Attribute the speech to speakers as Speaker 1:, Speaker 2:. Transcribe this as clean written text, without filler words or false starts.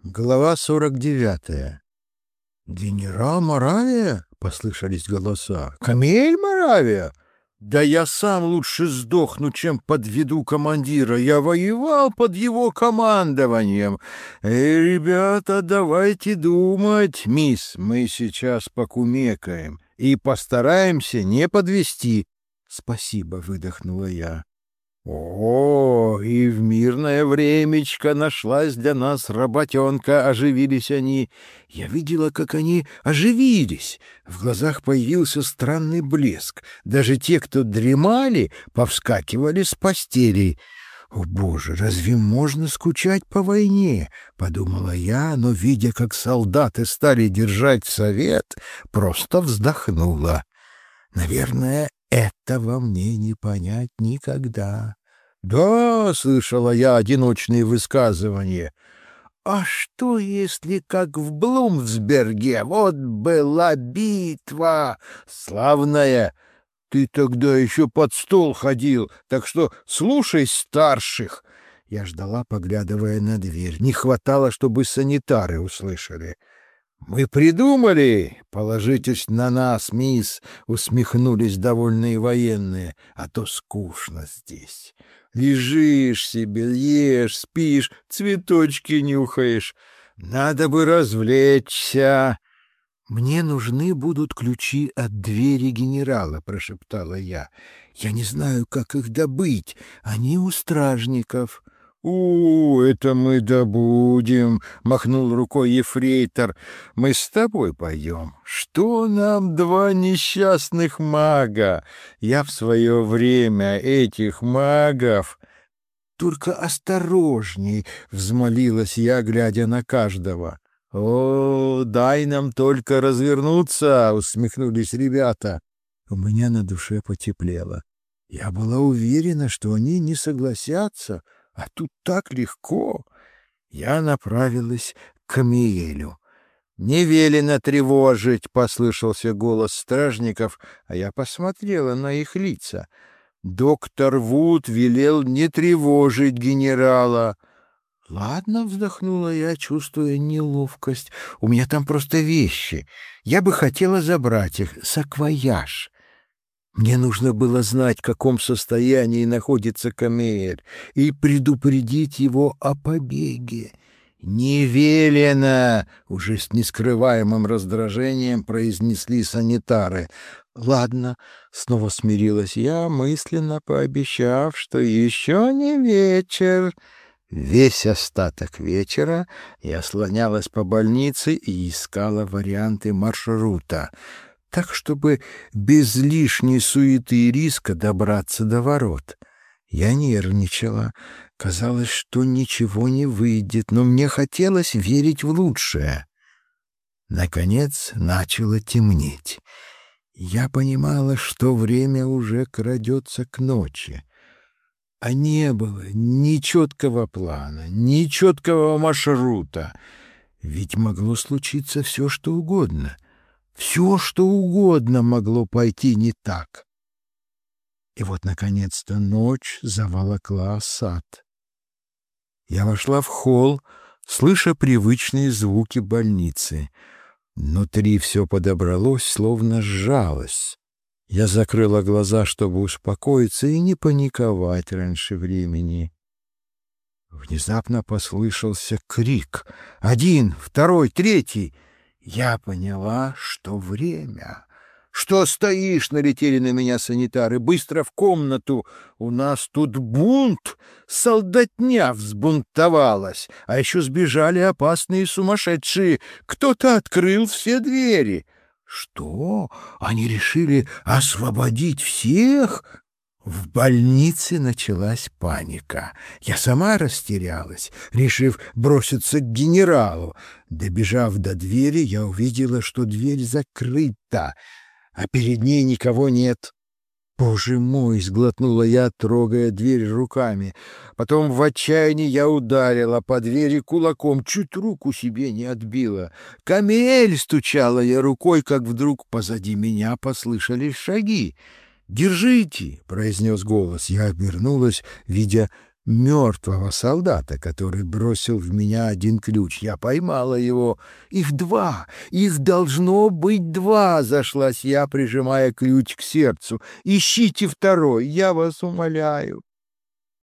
Speaker 1: Глава 49. «Генерал Моравия?» — послышались голоса. «Камиль Моравия? Да я сам лучше сдохну, чем подведу командира. Я воевал под его командованием. Эй, ребята, давайте думать, мисс, мы сейчас покумекаем и постараемся не подвести». «Спасибо», — выдохнула я. «О, и в мирное времечко нашлась для нас работенка», — оживились они. Я видела, как они оживились. В глазах появился странный блеск. Даже те, кто дремали, повскакивали с постелей. «О, Боже, разве можно скучать по войне?» — подумала я, но, видя, как солдаты стали держать совет, просто вздохнула. Наверное, этого мне не понять никогда. «Да», — слышала я одиночные высказывания. «А что, если, как в Блумсберге, вот была битва славная? Ты тогда еще под стол ходил, так что слушай старших». Я ждала, поглядывая на дверь. Не хватало, чтобы санитары услышали. «Мы придумали! Положитесь на нас, мисс!» — усмехнулись довольные военные. «А то скучно здесь. Лежишь себе, ешь, спишь, цветочки нюхаешь. Надо бы развлечься!» «Мне нужны будут ключи от двери генерала», — прошептала я. «Я не знаю, как их добыть. Они у стражников». Это мы добудем», — махнул рукой ефрейтор. «Мы с тобой пойдем. Что нам два несчастных мага? Я в свое время этих магов...» «Только осторожней», — взмолилась я, глядя на каждого. «О, дай нам только развернуться», — усмехнулись ребята. У меня на душе потеплело. Я была уверена, что они не согласятся, а тут так легко. Я направилась к Миелю. «Не велено тревожить», — послышался голос стражников, а я посмотрела на их лица. Доктор Вуд велел не тревожить генерала. «Ладно», — вздохнула я, чувствуя неловкость. «У меня там просто вещи. Я бы хотела забрать их. Саквояж». Мне нужно было знать, в каком состоянии находится Камеэль, и предупредить его о побеге. «Не велено!» — уже с нескрываемым раздражением произнесли санитары. «Ладно», — снова смирилась я, мысленно пообещав, что еще не вечер. Весь остаток вечера я слонялась по больнице и искала варианты маршрута, так, чтобы без лишней суеты и риска добраться до ворот. Я нервничала. Казалось, что ничего не выйдет, но мне хотелось верить в лучшее. Наконец начало темнеть. Я понимала, что время уже крадется к ночи. А не было ни четкого плана, ни четкого маршрута. Ведь могло случиться все, что угодно. Все, что угодно могло пойти не так. И вот, наконец-то, ночь заволокла сад. Я вошла в холл, слыша привычные звуки больницы. Внутри все подобралось, словно сжалось. Я закрыла глаза, чтобы успокоиться и не паниковать раньше времени. Внезапно послышался крик. Один, второй, третий. Я поняла, что время. «Что стоишь?» — налетели на меня санитары. «Быстро в комнату! У нас тут бунт! Солдатня взбунтовалась! А еще сбежали опасные сумасшедшие! Кто-то открыл все двери!» «Что? Они решили освободить всех?» В больнице началась паника. Я сама растерялась, решив броситься к генералу. Добежав до двери, я увидела, что дверь закрыта, а перед ней никого нет. «Боже мой!» — сглотнула я, трогая дверь руками. Потом в отчаянии я ударила по двери кулаком, чуть руку себе не отбила. «Камель!» — стучала я рукой, как вдруг позади меня послышались шаги. «Держите!» — произнес голос. Я обернулась, видя мертвого солдата, который бросил в меня один ключ. Я поймала его. Их два! Их должно быть два!» — зашлась я, прижимая ключ к сердцу. «Ищите второй, я вас умоляю!»